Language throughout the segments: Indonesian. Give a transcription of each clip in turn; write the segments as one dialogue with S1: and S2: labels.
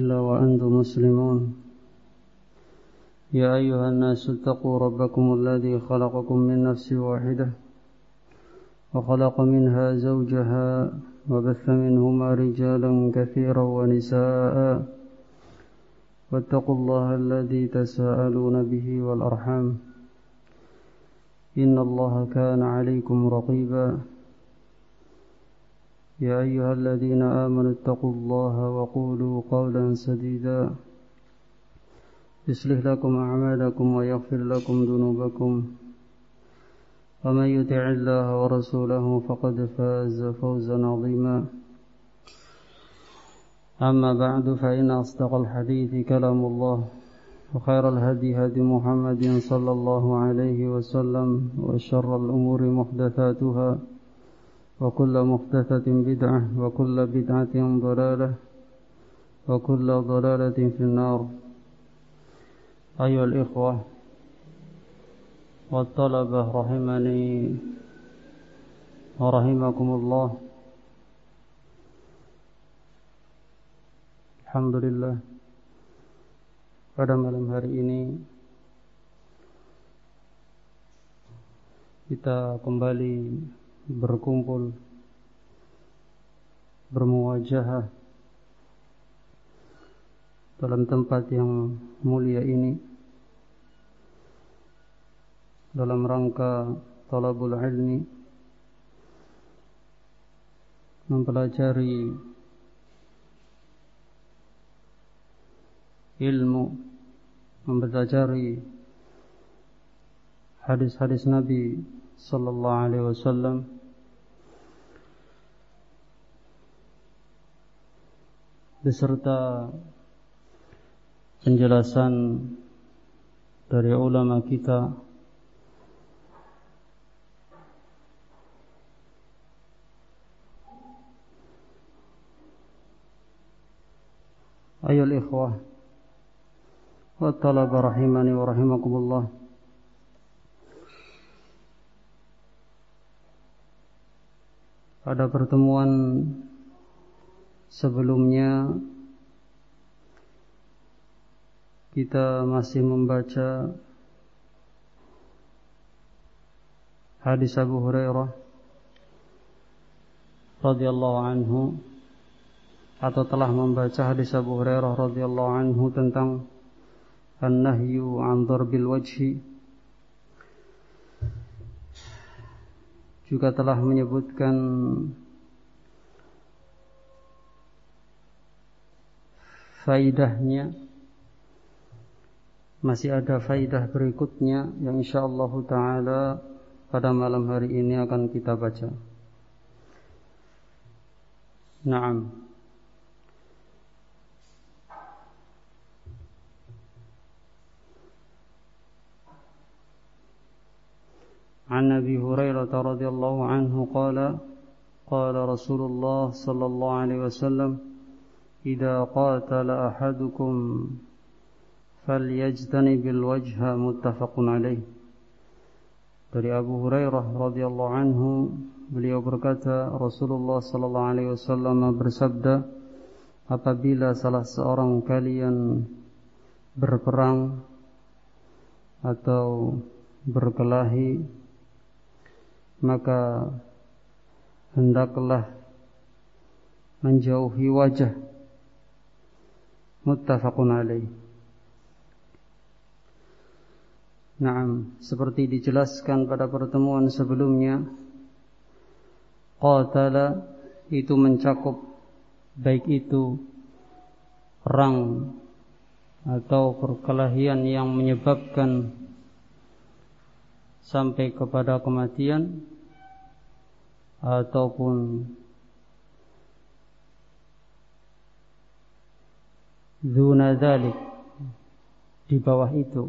S1: إلا وأنتم مسلمون يا أيها الناس اتقوا ربكم الذي خلقكم من نفس واحدة وخلق منها زوجها وبث منهما رجالا كثيرا ونساء واتقوا الله الذي تساءلون به والأرحام إن الله كان عليكم رقيبا يا أيها الذين آمنوا اتقوا الله وقولوا قولا سديدا يصلح لكم أعمالكم ويغفر لكم ذنوبكم ومن يطع الله ورسوله فقد فاز فوزا عظيما أما بعد فإن أصدق الحديث كلام الله وخير الهدي هدي محمد صلى الله عليه وسلم وشر الأمور محدثاتها وكل محدثة بدعة وكل بدعة ضلالة وكل ضلالة في النار. أيها الإخوة والطلبة رحمني ورحمكم الله. Alhamdulillah, pada malam hari ini kita kembali berkumpul bermuwajahah dalam tempat yang mulia ini dalam rangka talabul ilmi, mempelajari ilmu, mempelajari hadis-hadis Nabi sallallahu alaihi wasallam beserta penjelasan dari ulama kita ayyuhal ikhwah wa talaba rahimani wa rahimakumullah. Pada pertemuan sebelumnya kita masih membaca hadis Abu Hurairah radhiyallahu anhu, atau telah membaca hadis Abu Hurairah radhiyallahu anhu tentang an-nahyu 'an darbil wajhi. Juga telah menyebutkan faidahnya. Masih ada faidah berikutnya yang insyaallah ta'ala pada malam hari ini akan kita baca. Naam. An Abi Hurairah radhiyallahu anhu qala Rasulullah sallallahu alaihi wasallam idza qatala ahadukum falyajtanibil wajha, muttafaqun alaih. Dari Abu Hurairah radhiyallahu anhu, beliau berkata, Rasulullah sallallahu alaihi wasallam bersabda, apabila salah seorang kalian berperang atau berkelahi, maka hendaklah menjauhi wajah, muttafaqun alaih. Naam, seperti dijelaskan pada pertemuan sebelumnya, qatala itu mencakup baik itu perang atau perkelahian yang menyebabkan sampai kepada kematian, ataupun dzuna dzalik, di bawah itu,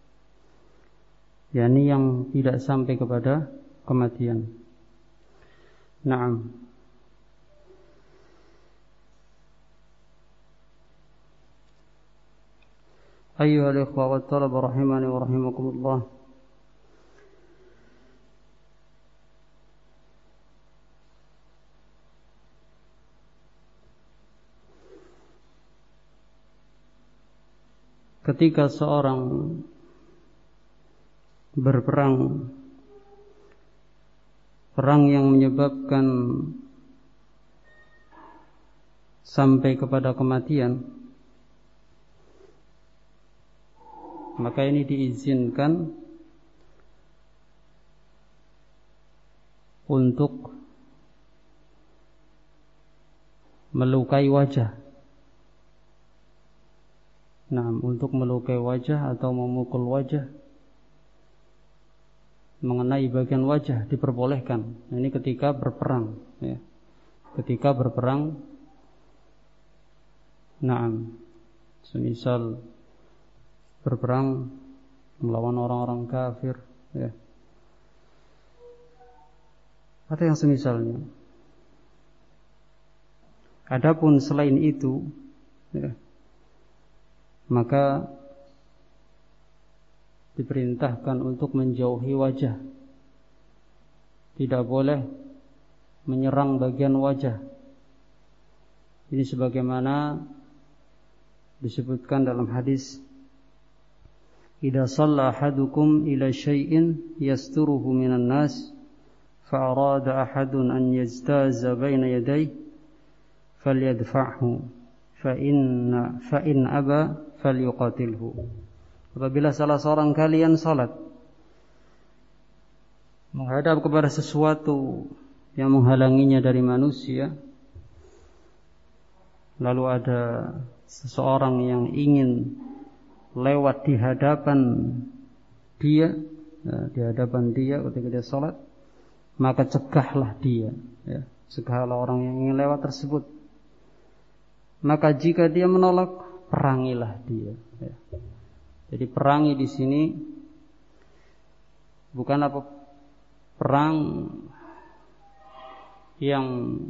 S1: yakni yang tidak sampai kepada kematian. Naam. Ayyuhal ikhwa wat talaba rahimani wa rahimakumullah. ketika seorang berperang, perang yang menyebabkan sampai kepada kematian, maka ini diizinkan untuk melukai wajah. Nah, untuk melukai wajah atau memukul wajah, mengenai bagian wajah diperbolehkan. Ini ketika berperang, ya. Ketika berperang, naam, semisal berperang melawan orang-orang kafir, ya, atau yang semisalnya. Adapun selain itu, ya, maka diperintahkan untuk menjauhi wajah. Tidak boleh menyerang bagian wajah. Ini sebagaimana disebutkan dalam hadis, idza shalla ahadukum ila syai'in yasturuhu minan nas fa arada ahadun an yajtaza baina yadayhi falyadfa'hu fa in aba falyuqatilhu. Apabila salah seorang kalian salat menghadap kepada sesuatu yang menghalanginya dari manusia, lalu ada seseorang yang ingin lewat di hadapan dia, ketika dia salat, maka cegahlah dia, ya, cegahlah orang yang ingin lewat tersebut. Maka jika dia menolak, perangilah dia, ya. Jadi perangi di sini bukan apa perang yang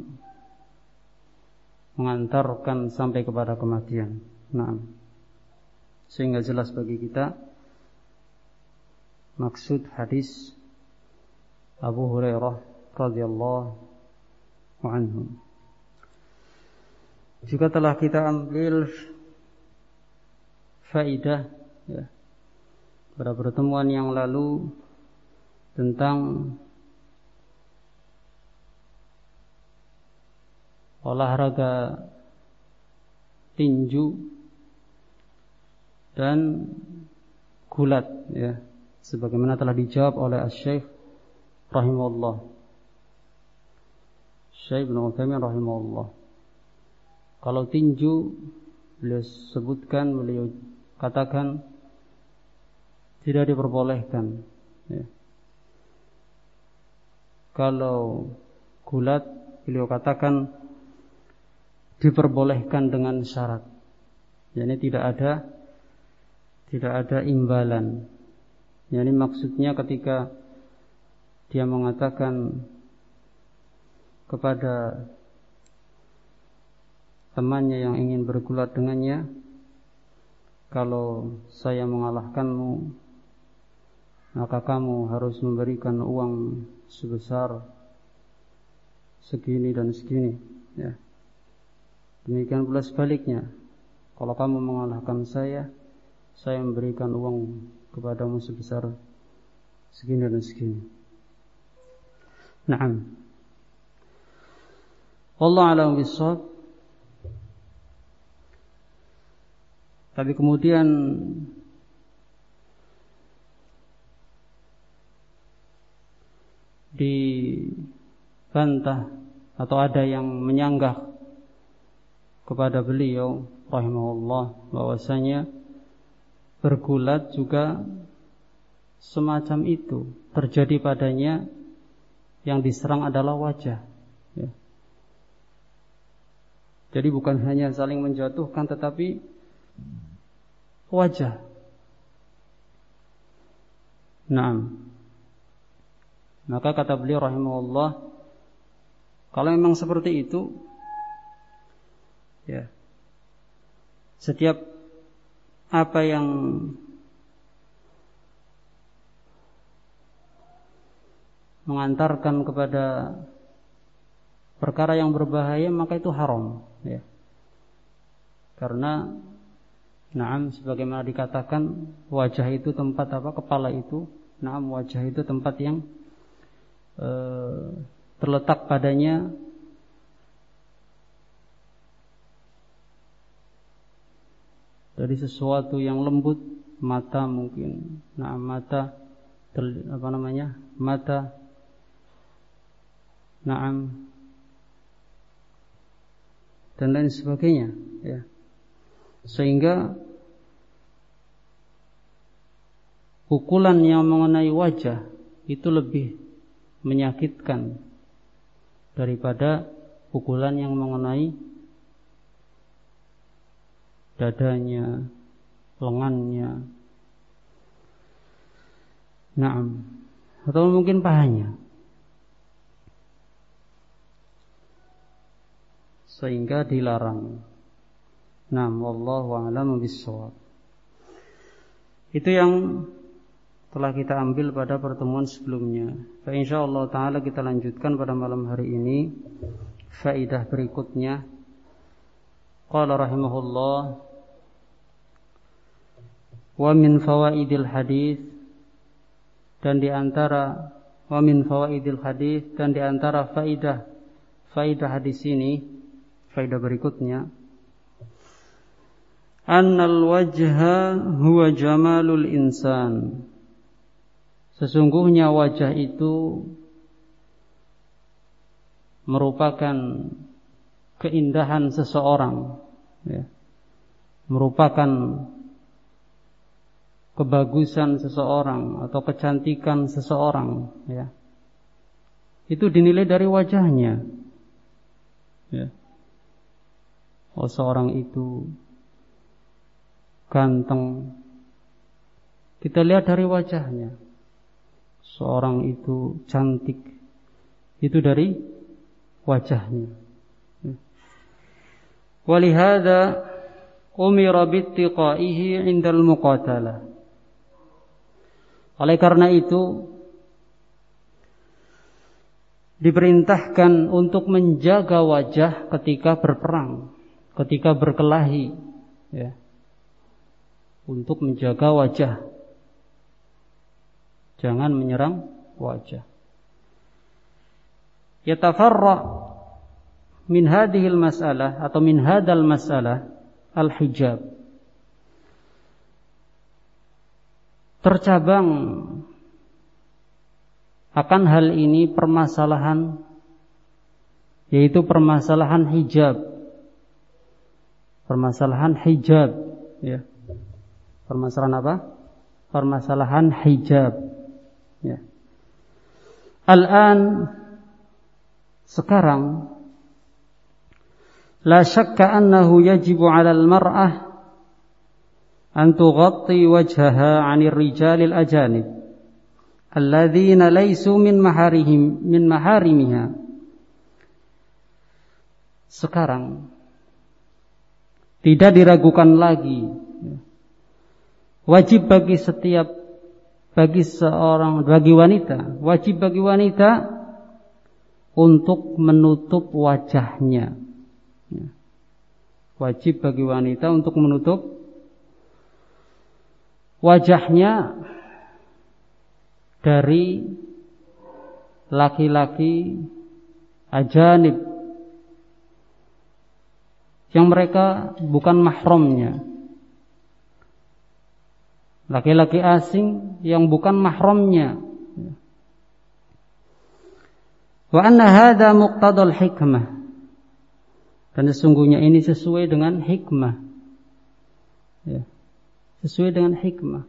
S1: mengantarkan sampai kepada kematian. Nah, sehingga jelas bagi kita maksud hadis Abu Hurairah radhiyallahu anhu. Juga telah kita ambil faidah, ya, pada pertemuan yang lalu tentang olahraga tinju dan gulat, ya, sebagaimana telah dijawab oleh Asy-Syaikh rahimahullah, Syekh Ibnu Utsaimin rahimahullah. Kalau tinju, beliau katakan tidak diperbolehkan, ya. Kalau gulat, beliau katakan diperbolehkan dengan syarat, yakni tidak ada imbalan. Yani maksudnya ketika dia mengatakan kepada temannya yang ingin bergulat dengannya, kalau saya mengalahkanmu, maka kamu harus memberikan uang sebesar segini dan segini, ya. Demikian pula sebaliknya, kalau kamu mengalahkan saya memberikan uang kepadamu sebesar segini dan segini. Naam. Wallahu a'lam bishawab. Tapi kemudian dibantah atau ada yang menyanggah kepada beliau rahimahullah bahwasanya bergulat juga semacam itu terjadi padanya, yang diserang adalah wajah, ya. Jadi bukan hanya saling menjatuhkan, tetapi wajah. Naam. Maka kata beliau rahimahullah, kalau memang seperti itu, ya, setiap apa yang mengantarkan kepada perkara yang berbahaya, maka itu haram, ya. Karena Naam, sebagaimana dikatakan wajah itu tempat apa? Kepala itu. Naam, wajah itu tempat yang terletak padanya dari sesuatu yang lembut, mata mungkin. Naam, mata mata. Naam. Dan lain sebagainya, ya. Sehingga pukulan yang mengenai wajah itu lebih menyakitkan daripada pukulan yang mengenai dadanya, lengannya, naam, atau mungkin pahanya. Sehingga dilarang. Naam, wallahu a'lamu bissawab. Itu yang telah kita ambil pada pertemuan sebelumnya. Fa insyaallah taala kita lanjutkan pada malam hari ini faedah berikutnya. Qala rahimahullah wa min fawaidil hadis, dan di antara faedah hadis ini, faedah berikutnya, annal wajha huwa jamalul insan. Sesungguhnya wajah itu merupakan keindahan seseorang, ya. Merupakan kebagusan seseorang atau kecantikan seseorang, ya. Itu dinilai dari wajahnya, ya. Oh, seorang itu ganteng, kita lihat dari wajahnya. Seorang itu cantik, itu dari wajahnya. Walihada umira bittiqaihi indal muqatalah. Oleh karena itu diperintahkan untuk menjaga wajah ketika berperang, ketika berkelahi, ya. Untuk menjaga wajah, jangan menyerang wajah. Yatafarra min hadhil mas'alah atau min hadal mas'alah al-hijab. Tercabang akan hal ini permasalahan, yaitu permasalahan hijab. Permasalahan hijab, ya. Permasalahan apa? Permasalahan hijab, ya. Al-an, sekarang, la syakka annahu yajibu 'alal mar'ah an tughatti wajhaha 'anil rijalil ajanib alladzina laysu min maharimiha. Sekarang tidak diragukan lagi, wajib bagi wanita untuk menutup wajahnya. Wajib bagi wanita untuk menutup wajahnya dari laki-laki ajanib yang mereka bukan mahramnya. Laki-laki asing yang bukan mahramnya. Wa anna hadza muqtadal hikmah. Dan sesungguhnya ini sesuai dengan hikmah, ya. Sesuai dengan hikmah.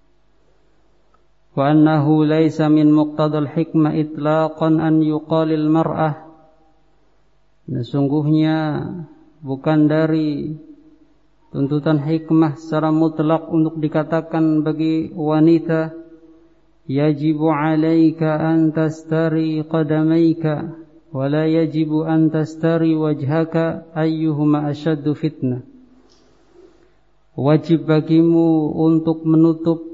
S1: Wa annahu laisa min muqtadal hikmah itlaqan an yuqalil mar'ah. Sesungguhnya bukan dari tuntutan hikmah secara mutlak untuk dikatakan bagi wanita, yajibu 'alaika an tastari qadamaika wa la yajibu an tastari wajhaka ayyuhuma ashaddu fitnah. Wajib bagimu untuk menutup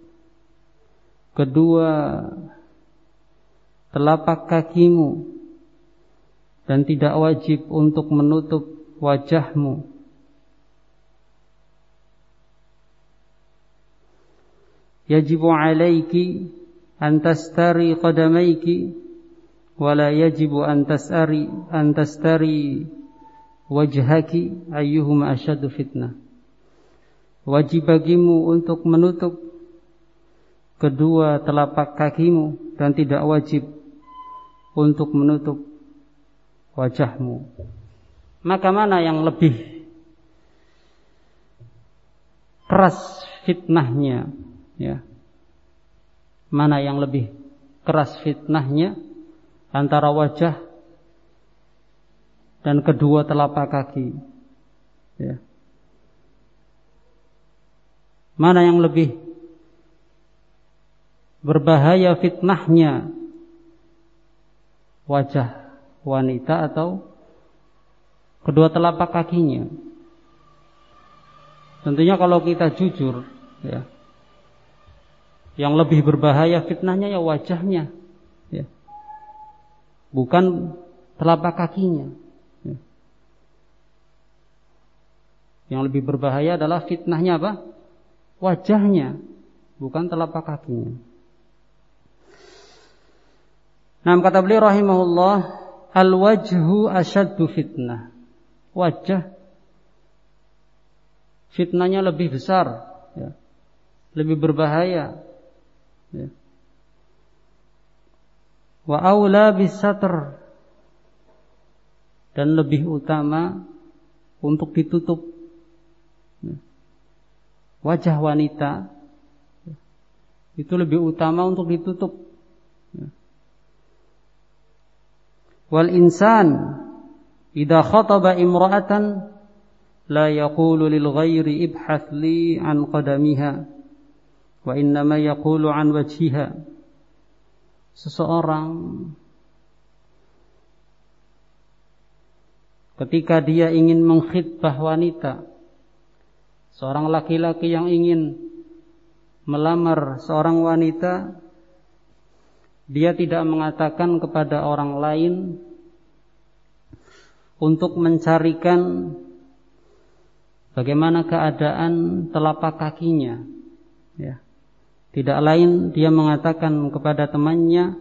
S1: kedua telapak kakimu dan tidak wajib untuk menutup wajahmu. yajibu alaiki an tastari qadamaiki wa la yajibu an tastari wajhaki ayyuhuma asyaddu fitnah. Wajib bagimu untuk menutup kedua telapak kakimu dan tidak wajib untuk menutup wajahmu. Maka mana yang lebih keras fitnahnya, ya? Mana yang lebih keras fitnahnya antara wajah dan kedua telapak kaki, ya? Mana yang lebih berbahaya fitnahnya, wajah wanita atau kedua telapak kakinya? Tentunya kalau kita jujur, ya, yang lebih berbahaya fitnahnya ya wajahnya, ya, bukan telapak kakinya, ya. Yang lebih berbahaya adalah fitnahnya apa? Wajahnya, bukan telapak kakinya. Nah, kata beliau rahimahullah, al-wajhu asyaddu fitnah. Wajah fitnahnya lebih besar, ya, lebih berbahaya, ya. Wa aula bis-satr, dan lebih utama untuk ditutup, ya. Wajah wanita itu lebih utama untuk ditutup, ya. Wal insan idza khataba imra'atan la yaqulu lil ghairi ibhath li an qadamiha wa innama yaqulu an wajhiha. Seseorang ketika dia ingin mengkhitbah wanita, seorang laki-laki yang ingin melamar seorang wanita, dia tidak mengatakan kepada orang lain untuk mencarikan bagaimana keadaan telapak kakinya, ya. Tidak lain dia mengatakan kepada temannya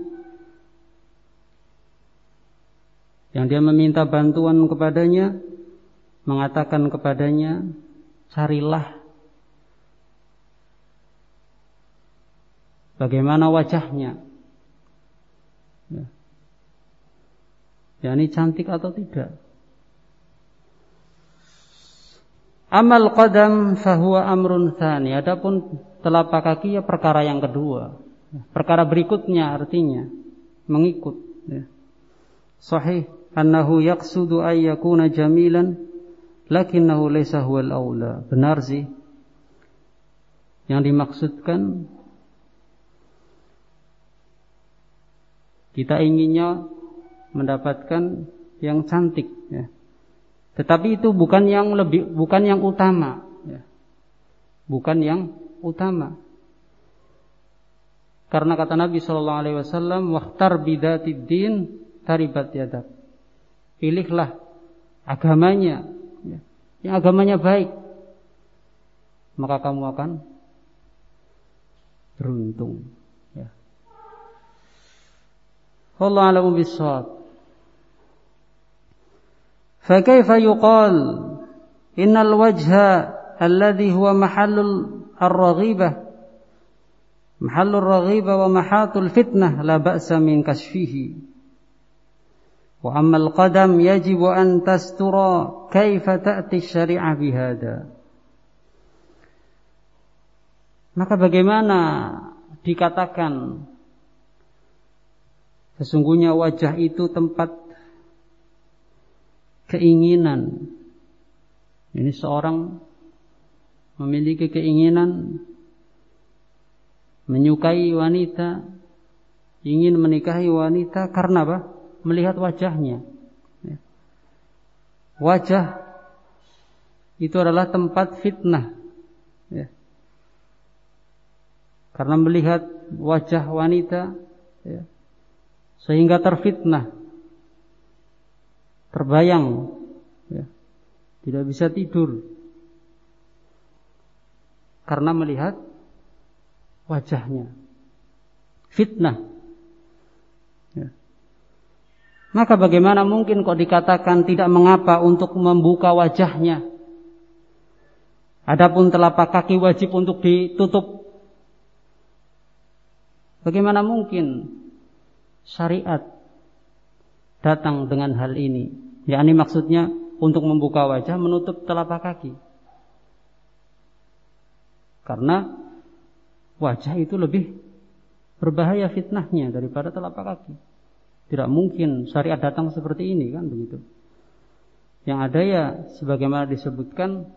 S1: yang dia meminta bantuan kepadanya, mengatakan kepadanya, carilah bagaimana wajahnya, ya. Yani cantik atau tidak. Amal qadam fahuwa amrun tsani. Adapun telapak kaki ya perkara yang kedua. Perkara berikutnya artinya mengikut, ya. Sahih annahu yaqsudu ay yakuna jamilan lakinnahu laysa huwal aula. Benar sih. Yang dimaksudkan kita inginnya mendapatkan yang cantik, ya. Tetapi itu bukan yang utama, ya. Bukan yang utama. Karena kata Nabi sallallahu alaihi wasallam, "Wahtar bidatid din taribat yadak." Pilihlah agamanya, ya, yang agamanya baik, maka kamu akan beruntung, ya. Wallahu a'lamu bissawab. فكيف يقال إن الوجه الذي هو محل الرغيبة ومحاط الفتنة لا بأس من كشفه وأما القدم يجب أن تستر كيف تأتي الشريعة بهذا. Maka bagaimana dikatakan sesungguhnya wajah itu tempat keinginan. Ini seorang memiliki keinginan menyukai wanita, ingin menikahi wanita karena apa? Melihat wajahnya. Wajah itu adalah tempat fitnah, ya. Karena melihat wajah wanita, ya, sehingga terfitnah, terbayang, ya, tidak bisa tidur karena melihat wajahnya. Fitnah. Ya. Maka bagaimana mungkin kok dikatakan tidak mengapa untuk membuka wajahnya? Adapun telapak kaki wajib untuk ditutup. Bagaimana mungkin syariat datang dengan hal ini? Yakni maksudnya untuk membuka wajah menutup telapak kaki. Karena wajah itu lebih berbahaya fitnahnya daripada telapak kaki. Tidak mungkin syariat datang seperti ini, kan begitu. Yang ada ya sebagaimana disebutkan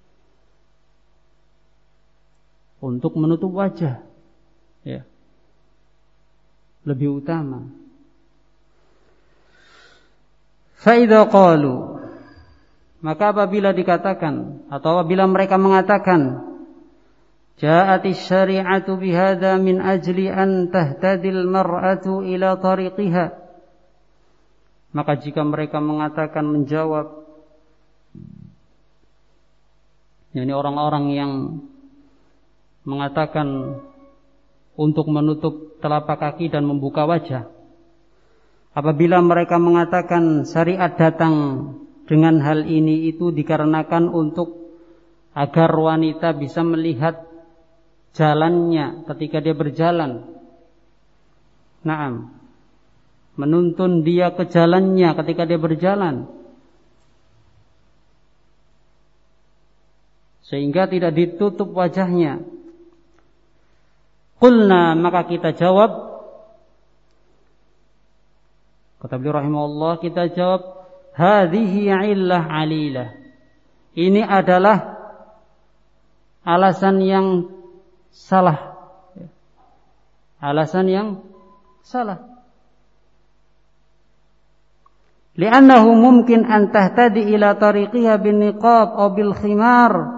S1: untuk menutup wajah, ya, lebih utama. Fa idza qalu, maka apabila dikatakan atau apabila mereka mengatakan ja'atis syari'atu bihadza min ajli an tahtadil mar'atu ila tariqiha, maka jika mereka mengatakan menjawab, yakni orang-orang yang mengatakan untuk menutup telapak kaki dan membuka wajah, apabila mereka mengatakan syariat datang dengan hal ini itu dikarenakan untuk agar wanita bisa melihat jalannya ketika dia berjalan. Naam. Menuntun dia ke jalannya ketika dia berjalan. Sehingga tidak ditutup wajahnya. Qulna, maka kita jawab, kata beliau rahimahullah, kita jawab, hadhihi illah alilah. Ini adalah alasan yang salah. Alasan yang salah. Li'annahu mungkin an tahtadi ila tariqiha bin niqab aw bil khimar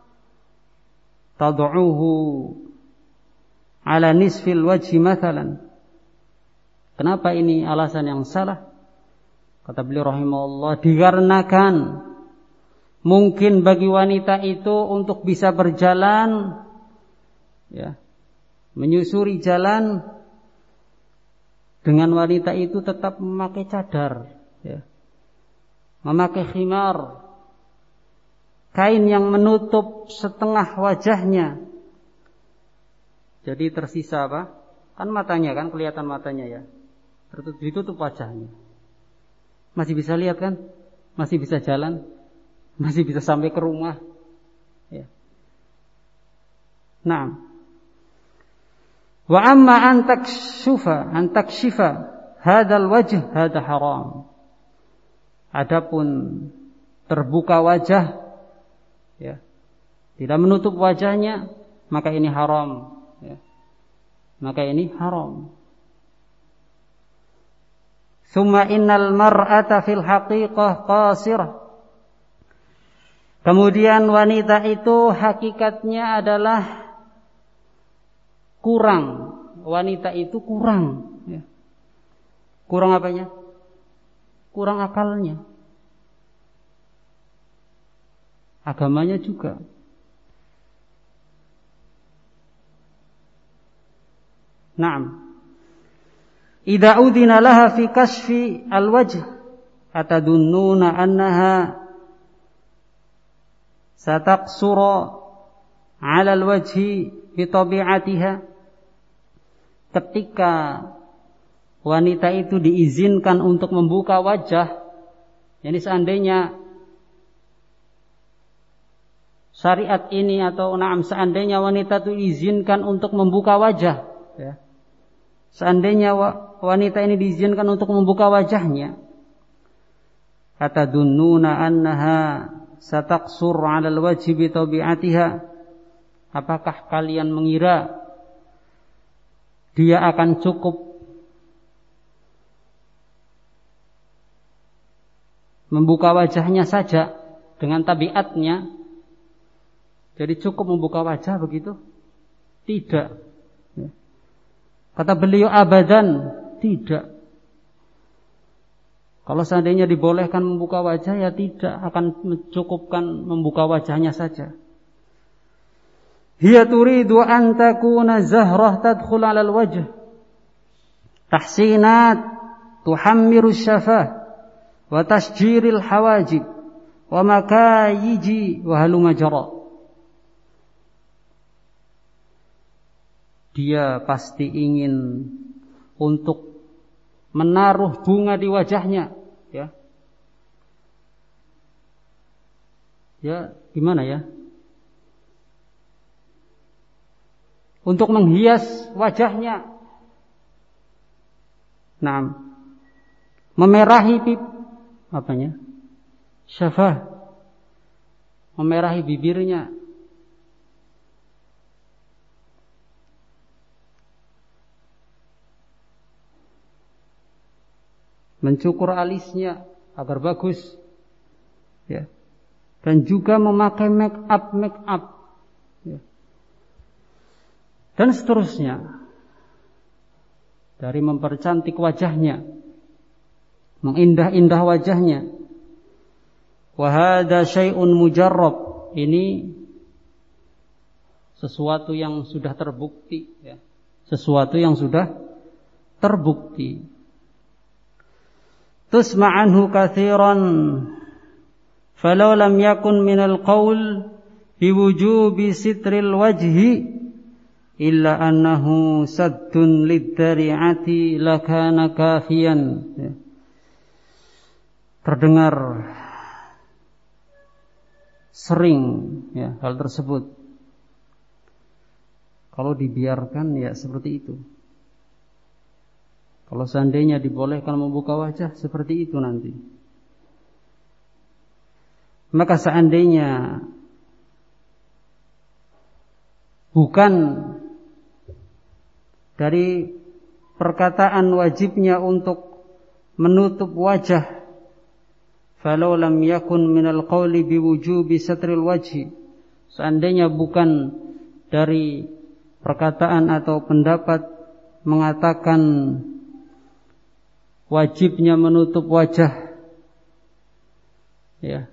S1: tad'uhu ala nisfil wajhi mathalan. Kenapa ini alasan yang salah? Kata beliau rahimahullah, dikarenakan mungkin bagi wanita itu untuk bisa berjalan, ya, menyusuri jalan, dengan wanita itu tetap memakai cadar, ya, memakai khimar, kain yang menutup setengah wajahnya. Jadi tersisa apa? Kan matanya, kan kelihatan matanya, ya, ditutup wajahnya. Masih bisa lihat kan? Masih bisa jalan, masih bisa sampai ke rumah, ya. Nah, wa amma an takshifa hadzal wajh hadza haram. Adapun terbuka wajah, ya, tidak menutup wajahnya, maka ini haram, ya. Maka ini haram. Tsumma innal mar'ata fil haqiqah qasirah. Kemudian wanita itu hakikatnya adalah kurang. Wanita itu kurang, ya. Kurang apanya? Kurang akalnya. Agamanya juga. Naam. Idza udhina laha fi kashfi al-wajh atadunnuna annaha sataqsura 'ala al-wajhi bi tabi'atiha. Ketika wanita itu diizinkan untuk membuka wajah, yani seandainya syariat ini atau seandainya wanita itu diizinkan untuk membuka wajah, ya. Seandainya wanita ini diizinkan untuk membuka wajahnya, atadunnuna annaha sataqsur 'ala al-wajhi bi tabi'atiha. Apakah kalian mengira dia akan cukup membuka wajahnya saja dengan tabiatnya? Jadi cukup membuka wajah begitu? Tidak. Kata beliau abadan, tidak. Kalau seandainya dibolehkan membuka wajah, ya tidak akan mencukupkan membuka wajahnya saja. hiya turidu an takuna zahrah tadkhul 'ala al-wajh tahsinat tuhammiru syafah wa tasjiril hawajib wa makayiji wa haluma jara. Dia pasti ingin untuk menaruh bunga di wajahnya, ya. Ya, gimana ya? Untuk menghias wajahnya. Nah, memerahi syafah, memerahi bibirnya. Mencukur alisnya agar bagus, ya. Dan juga memakai make up, ya. Dan seterusnya. Dari mempercantik wajahnya, mengindah-indah wajahnya. Wa hadza syai'un mujarrab. Ini sesuatu yang sudah terbukti, ya. Sesuatu yang sudah terbukti. Tusma'anhu katsiran falau lam yakun minal qaul biwujubi sitril wajhi illa annahu saddun lidzari'ati lakana kafiyan. Terdengar sering, ya, hal tersebut. Kalau dibiarkan, ya seperti itu. Kalau seandainya dibolehkan membuka wajah, seperti itu nanti. Maka seandainya bukan dari perkataan wajibnya untuk menutup wajah, falau lam yakun minal qawli biwujubi satril wajhi, seandainya bukan dari perkataan atau pendapat mengatakan wajibnya menutup wajah, ya,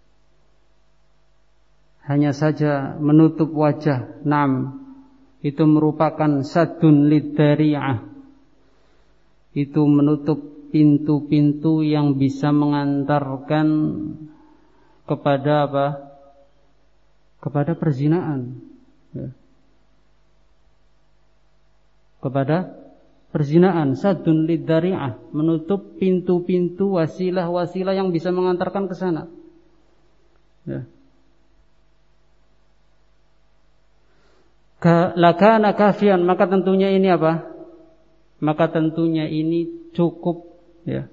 S1: hanya saja menutup wajah, itu merupakan saddun lidzari'ah, itu menutup pintu-pintu yang bisa mengantarkan kepada apa? Kepada perzinaan, ya. Kepada perzinaan, saddun lidzari'ah, menutup pintu-pintu, wasilah-wasilah yang bisa mengantarkan ke sana, ya. Lakana kafian, maka tentunya ini apa? Maka tentunya ini cukup, ya.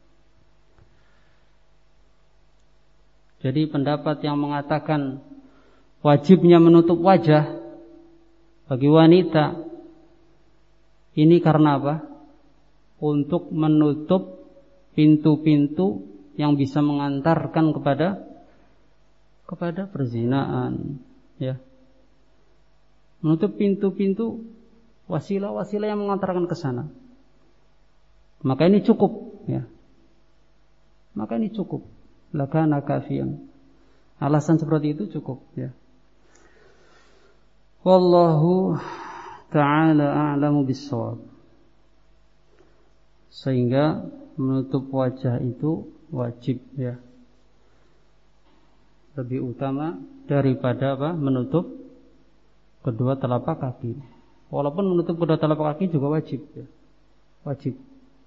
S1: Jadi pendapat yang mengatakan wajibnya menutup wajah bagi wanita ini karena apa? Untuk menutup pintu-pintu yang bisa mengantarkan kepada perzinaan, ya. Menutup pintu-pintu, wasilah-wasilah yang mengantarkan ke sana. Maka ini cukup, ya. Maka ini cukup. Lakana kafiyan. Alasan seperti itu cukup, ya. Wallahu ta'ala a'lamu bis-shawab. Sehingga menutup wajah itu wajib, ya. Lebih utama daripada apa? Menutup kedua telapak kaki. Walaupun menutup kedua telapak kaki juga wajib, ya. Wajib.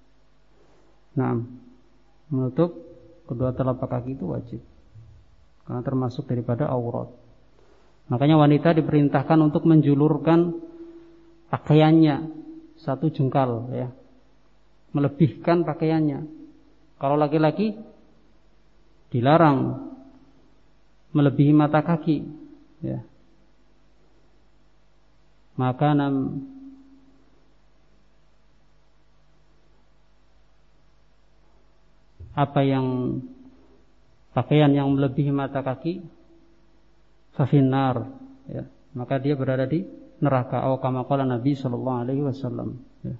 S1: Menutup kedua telapak kaki itu wajib. Karena termasuk daripada aurat. Makanya wanita diperintahkan untuk menjulurkan pakaiannya satu jengkal, ya. Melebihkan pakaiannya. Kalau laki-laki dilarang melebihi mata kaki, ya. Maka pakaian yang melebihi mata kaki fafinnar, ya, maka dia berada di neraka, atau kama qala Nabi sallallahu alaihi wasallam, ya.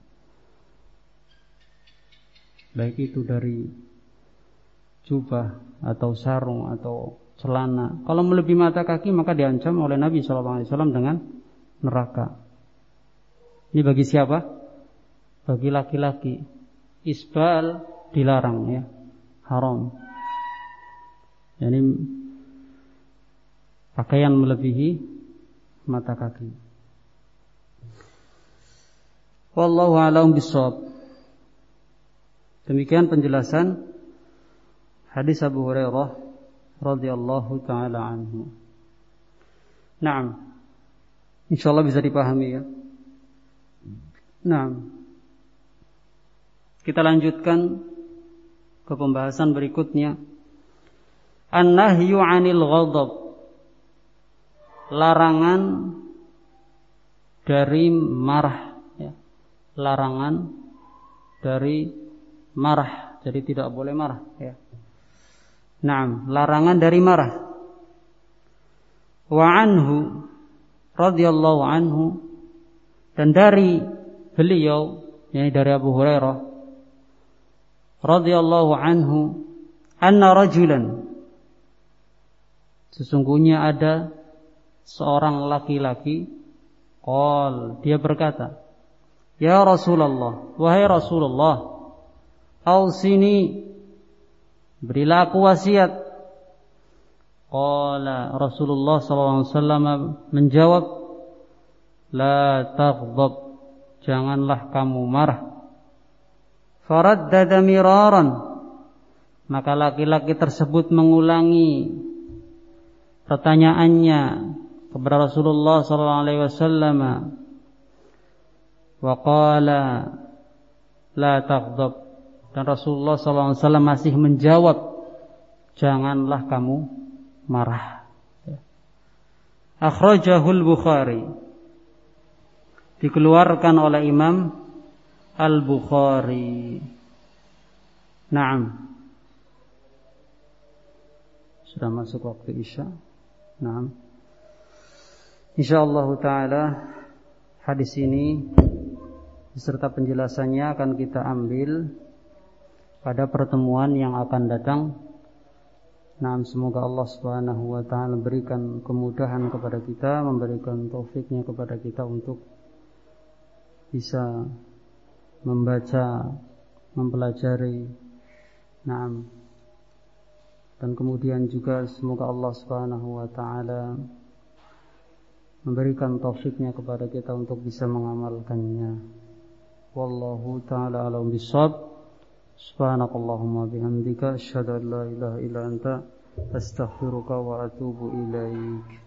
S1: Baik itu dari jubah atau sarung atau celana. Kalau melebihi mata kaki maka diancam oleh Nabi SAW dengan neraka. Ini bagi siapa? Bagi laki-laki. Isbal dilarang ya, haram. Yani pakaian melebihi mata kaki. Wallahu a'lam bishawab. Demikian penjelasan hadis Abu Hurairah radhiyallahu taala anhu. Naam. Insyaallah bisa dipahami ya. Naam. Kita lanjutkan ke pembahasan berikutnya. An-nahyu 'anil ghadab. Larangan dari marah ya. Larangan dari marah. Jadi tidak boleh marah ya. Naam, larangan dari marah. Wa anhu radhiyallahu anhu, dan dari beliau, yakni dari Abu Hurairah radhiyallahu anhu, anna rajulan, sesungguhnya ada seorang laki-laki, dia berkata, ya Rasulullah, wahai Rasulullah, ausini, berilah aku wasiat. Qala Rasulullah SAW menjawab, la taghdab, janganlah kamu marah. Faraddada miraran, maka laki-laki tersebut mengulangi pertanyaannya kepada Rasulullah SAW. Wa qala la taghdab, dan Rasulullah SAW masih menjawab, janganlah kamu marah. Akhrajahul Bukhari, dikeluarkan oleh Imam Al-Bukhari. Naam. Sudah masuk waktu Isya. Naam. Insyaallah taala hadis ini beserta penjelasannya akan kita ambil pada pertemuan yang akan datang. Nah, semoga Allah Subhanahu wa taala berikan kemudahan kepada kita, memberikan taufiknya kepada kita untuk bisa membaca, mempelajari. Nah, dan kemudian juga semoga Allah Subhanahu wa taala memberikan taufiknya kepada kita untuk bisa mengamalkannya. Wallahu taala a'lam bishawab. Subhanakallahumma bihamdika asyhadu an la ilaha illa anta astaghfiruka wa atubu ilaik.